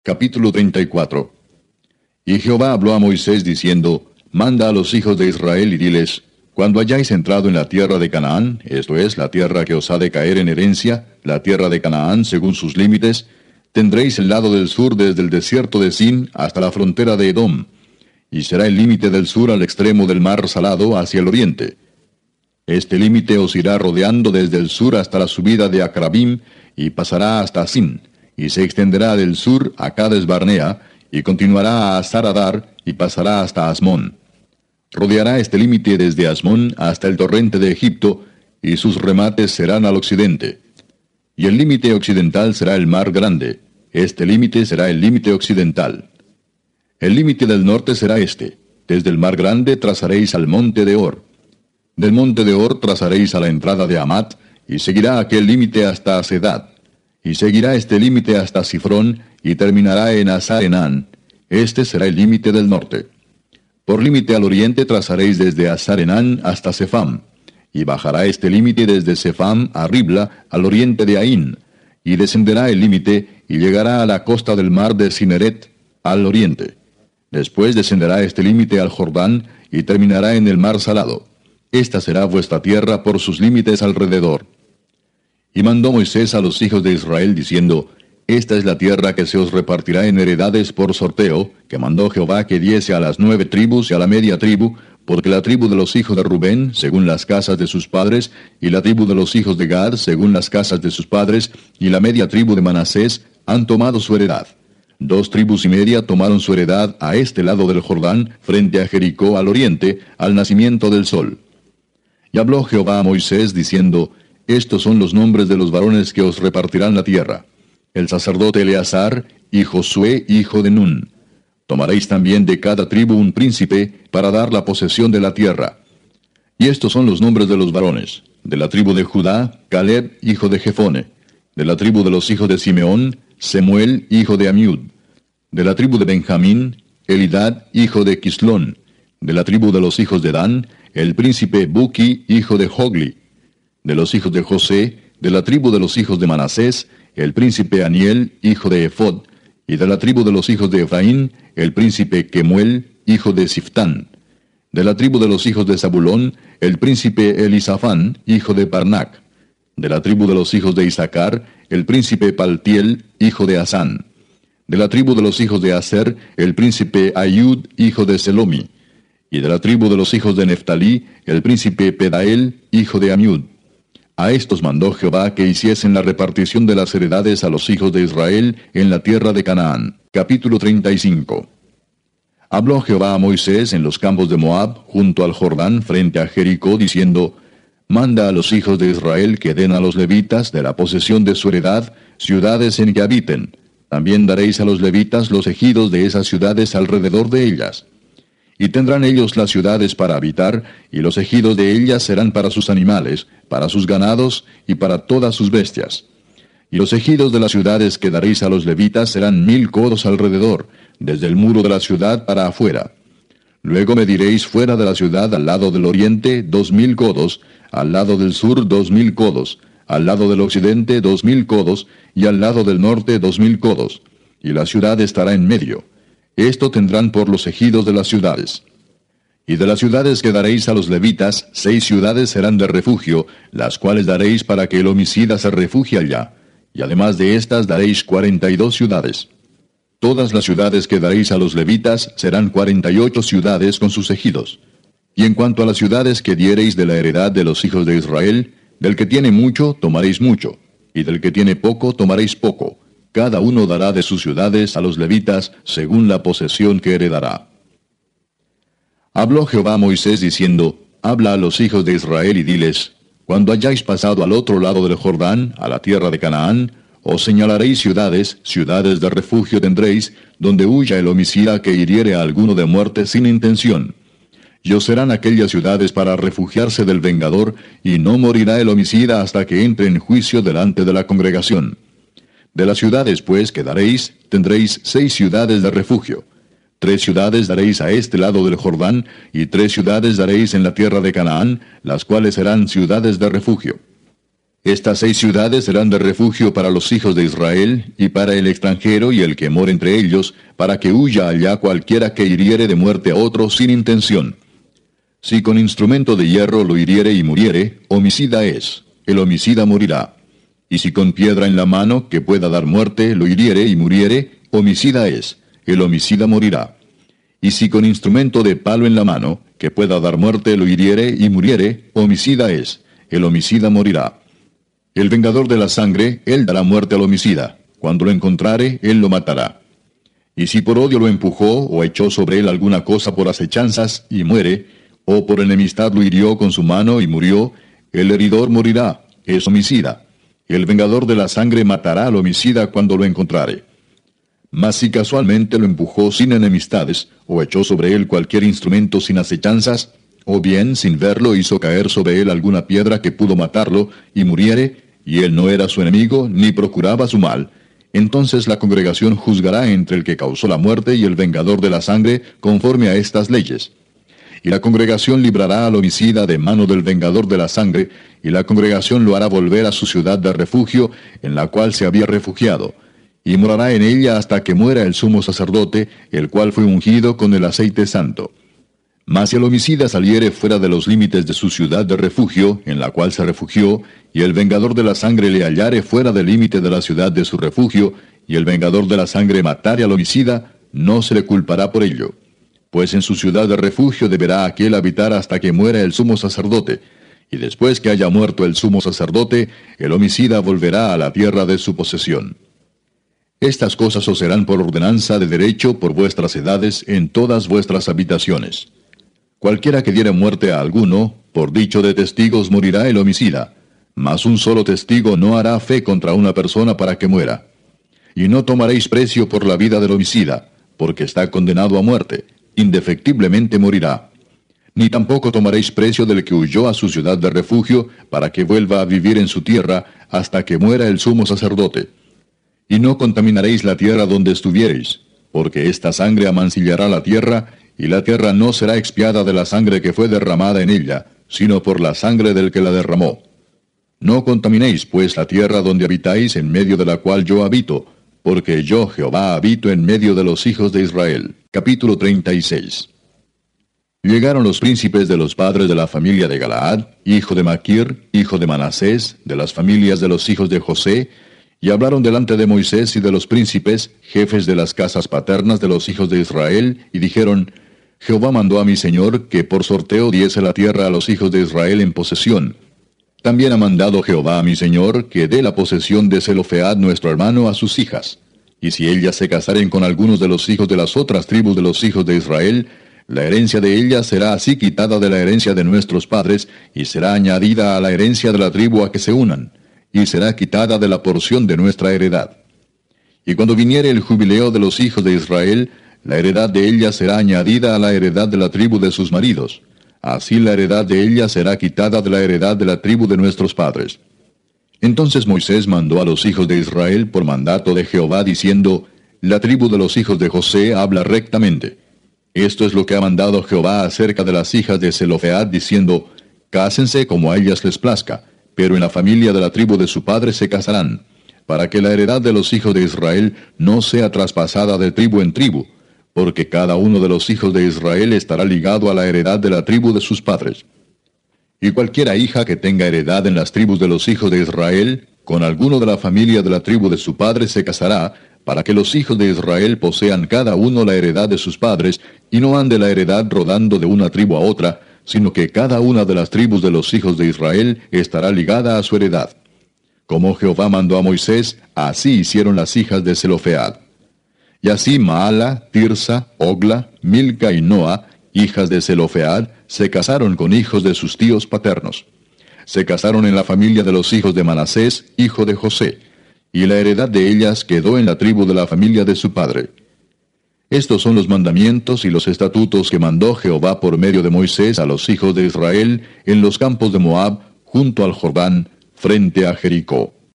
Capítulo 34. Y Jehová habló a Moisés diciendo, Manda a los hijos de Israel y diles, Cuando hayáis entrado en la tierra de Canaán, esto es, la tierra que os ha de caer en herencia, la tierra de Canaán según sus límites, tendréis el lado del sur desde el desierto de Sin hasta la frontera de Edom, y será el límite del sur al extremo del mar Salado hacia el oriente. Este límite os irá rodeando desde el sur hasta la subida de Acrabim, y pasará hasta Sin, y se extenderá del sur a Cades Barnea, y continuará a Saradar, y pasará hasta Asmón. Rodeará este límite desde Asmón hasta el torrente de Egipto, y sus remates serán al occidente. Y el límite occidental será el mar grande. Este límite será el límite occidental. El límite del norte será este. Desde el mar grande trazaréis al monte de Or. Del monte de Or trazaréis a la entrada de Amat, y seguirá aquel límite hasta Sedad. Y seguirá este límite hasta Sifrón, y terminará en Hasar-Enán. Este será el límite del norte. Por límite al oriente trazaréis desde Hasar-Enán hasta Sefam. Y bajará este límite desde Sefam a Ribla, al oriente de Aín. Y descenderá el límite, y llegará a la costa del mar de Cineret, al oriente. Después descenderá este límite al Jordán, y terminará en el mar Salado. Esta será vuestra tierra por sus límites alrededor. Y mandó Moisés a los hijos de Israel, diciendo, Esta es la tierra que se os repartirá en heredades por sorteo, que mandó Jehová que diese a las 9 tribus y a la media tribu, porque la tribu de los hijos de Rubén, según las casas de sus padres, y la tribu de los hijos de Gad, según las casas de sus padres, y la media tribu de Manasés, han tomado su heredad. 2 tribus y media tomaron su heredad a este lado del Jordán, frente a Jericó al oriente, al nacimiento del sol. Y habló Jehová a Moisés, diciendo, Estos son los nombres de los varones que os repartirán la tierra: el sacerdote Eleazar, y Josué, hijo de Nun. Tomaréis también de cada tribu un príncipe, para dar la posesión de la tierra. Y estos son los nombres de los varones: de la tribu de Judá, Caleb, hijo de Jefone; de la tribu de los hijos de Simeón, Semuel, hijo de Amiud; de la tribu de Benjamín, Elidad, hijo de Quislón; de la tribu de los hijos de Dan, el príncipe Buki, hijo de Jogli; de los hijos de José, de la tribu de los hijos de Manasés, el príncipe Aniel, hijo de Ephod; y de la tribu de los hijos de Efraín, el príncipe Kemuel, hijo de Siftán; de la tribu de los hijos de Zabulón, el príncipe Elisafán, hijo de Parnac; de la tribu de los hijos de Isaacar, el príncipe Paltiel, hijo de Asán; de la tribu de los hijos de Aser, el príncipe Ayud, hijo de Selomi; y de la tribu de los hijos de Neftalí, el príncipe Pedael, hijo de Amiud. A estos mandó Jehová que hiciesen la repartición de las heredades a los hijos de Israel en la tierra de Canaán. Capítulo 35. Habló Jehová a Moisés en los campos de Moab, junto al Jordán, frente a Jericó, diciendo, Manda a los hijos de Israel que den a los levitas de la posesión de su heredad ciudades en que habiten. También daréis a los levitas los ejidos de esas ciudades alrededor de ellas. Y tendrán ellos las ciudades para habitar, y los ejidos de ellas serán para sus animales, para sus ganados, y para todas sus bestias. Y los ejidos de las ciudades que daréis a los levitas serán 1000 codos alrededor, desde el muro de la ciudad para afuera. Luego mediréis fuera de la ciudad al lado del oriente 2000 codos, al lado del sur 2000 codos, al lado del occidente 2000 codos, y al lado del norte 2000 codos, y la ciudad estará en medio. Esto tendrán por los ejidos de las ciudades. Y de las ciudades que daréis a los levitas, 6 ciudades serán de refugio, las cuales daréis para que el homicida se refugie allá. Y además de estas daréis 42 ciudades. Todas las ciudades que daréis a los levitas serán 48 ciudades con sus ejidos. Y en cuanto a las ciudades que diereis de la heredad de los hijos de Israel, del que tiene mucho tomaréis mucho, y del que tiene poco tomaréis poco. Cada uno dará de sus ciudades a los levitas según la posesión que heredará. Habló Jehová a Moisés diciendo, Habla a los hijos de Israel y diles, Cuando hayáis pasado al otro lado del Jordán, a la tierra de Canaán, os señalaréis ciudades, ciudades de refugio tendréis, donde huya el homicida que hiriere a alguno de muerte sin intención. Y os serán aquellas ciudades para refugiarse del vengador, y no morirá el homicida hasta que entre en juicio delante de la congregación. De las ciudades, pues, que daréis, tendréis 6 ciudades de refugio. 3 ciudades daréis a este lado del Jordán, y 3 ciudades daréis en la tierra de Canaán, las cuales serán ciudades de refugio. Estas 6 ciudades serán de refugio para los hijos de Israel, y para el extranjero y el que mora entre ellos, para que huya allá cualquiera que hiriere de muerte a otro sin intención. Si con instrumento de hierro lo hiriere y muriere, homicida es, el homicida morirá. Y si con piedra en la mano, que pueda dar muerte, lo hiriere y muriere, homicida es, el homicida morirá. Y si con instrumento de palo en la mano, que pueda dar muerte, lo hiriere y muriere, homicida es, el homicida morirá. El vengador de la sangre, él dará muerte al homicida. Cuando lo encontrare, él lo matará. Y si por odio lo empujó, o echó sobre él alguna cosa por acechanzas, y muere, o por enemistad lo hirió con su mano y murió, el heridor morirá, es homicida. El vengador de la sangre matará al homicida cuando lo encontrare. Mas si casualmente lo empujó sin enemistades, o echó sobre él cualquier instrumento sin acechanzas, o bien, sin verlo, hizo caer sobre él alguna piedra que pudo matarlo, y muriere, y él no era su enemigo, ni procuraba su mal, entonces la congregación juzgará entre el que causó la muerte y el vengador de la sangre, conforme a estas leyes. Y la congregación librará al homicida de mano del vengador de la sangre, y la congregación lo hará volver a su ciudad de refugio, en la cual se había refugiado, y morará en ella hasta que muera el sumo sacerdote, el cual fue ungido con el aceite santo. Mas si el homicida saliere fuera de los límites de su ciudad de refugio, en la cual se refugió, y el vengador de la sangre le hallare fuera del límite de la ciudad de su refugio, y el vengador de la sangre matare al homicida, no se le culpará por ello. Pues en su ciudad de refugio deberá aquel habitar hasta que muera el sumo sacerdote, y después que haya muerto el sumo sacerdote, el homicida volverá a la tierra de su posesión. Estas cosas os serán por ordenanza de derecho por vuestras edades en todas vuestras habitaciones. Cualquiera que diere muerte a alguno, por dicho de testigos morirá el homicida, mas un solo testigo no hará fe contra una persona para que muera. Y no tomaréis precio por la vida del homicida, porque está condenado a muerte, indefectiblemente morirá. Ni tampoco tomaréis precio del que huyó a su ciudad de refugio, para que vuelva a vivir en su tierra, hasta que muera el sumo sacerdote. Y no contaminaréis la tierra donde estuviereis, porque esta sangre amancillará la tierra, y la tierra no será expiada de la sangre que fue derramada en ella, sino por la sangre del que la derramó. No contaminéis, pues, la tierra donde habitáis, en medio de la cual yo habito, porque yo, Jehová, habito en medio de los hijos de Israel. Capítulo 36. Llegaron los príncipes de los padres de la familia de Galaad, hijo de Maquir, hijo de Manasés, de las familias de los hijos de José, y hablaron delante de Moisés y de los príncipes, jefes de las casas paternas de los hijos de Israel, y dijeron: Jehová mandó a mi señor que por sorteo diese la tierra a los hijos de Israel en posesión. También ha mandado Jehová a mi señor que dé la posesión de Zelofead nuestro hermano a sus hijas. Y si ellas se casaren con algunos de los hijos de las otras tribus de los hijos de Israel, la herencia de ellas será así quitada de la herencia de nuestros padres, y será añadida a la herencia de la tribu a que se unan, y será quitada de la porción de nuestra heredad. Y cuando viniere el jubileo de los hijos de Israel, la heredad de ellas será añadida a la heredad de la tribu de sus maridos. Así la heredad de ellas será quitada de la heredad de la tribu de nuestros padres. Entonces Moisés mandó a los hijos de Israel por mandato de Jehová, diciendo: La tribu de los hijos de José habla rectamente. Esto es lo que ha mandado Jehová acerca de las hijas de Zelofead, diciendo: Cásense como a ellas les plazca, pero en la familia de la tribu de su padre se casarán, para que la heredad de los hijos de Israel no sea traspasada de tribu en tribu, porque cada uno de los hijos de Israel estará ligado a la heredad de la tribu de sus padres. Y cualquiera hija que tenga heredad en las tribus de los hijos de Israel, con alguno de la familia de la tribu de su padre se casará, para que los hijos de Israel posean cada uno la heredad de sus padres, y no ande la heredad rodando de una tribu a otra, sino que cada una de las tribus de los hijos de Israel estará ligada a su heredad. Como Jehová mandó a Moisés, así hicieron las hijas de Zelofead. Y así Maala, Tirsa, Ogla, Milca y Noa, hijas de Zelofead, se casaron con hijos de sus tíos paternos. Se casaron en la familia de los hijos de Manasés, hijo de José, y la heredad de ellas quedó en la tribu de la familia de su padre. Estos son los mandamientos y los estatutos que mandó Jehová por medio de Moisés a los hijos de Israel en los campos de Moab, junto al Jordán, frente a Jericó.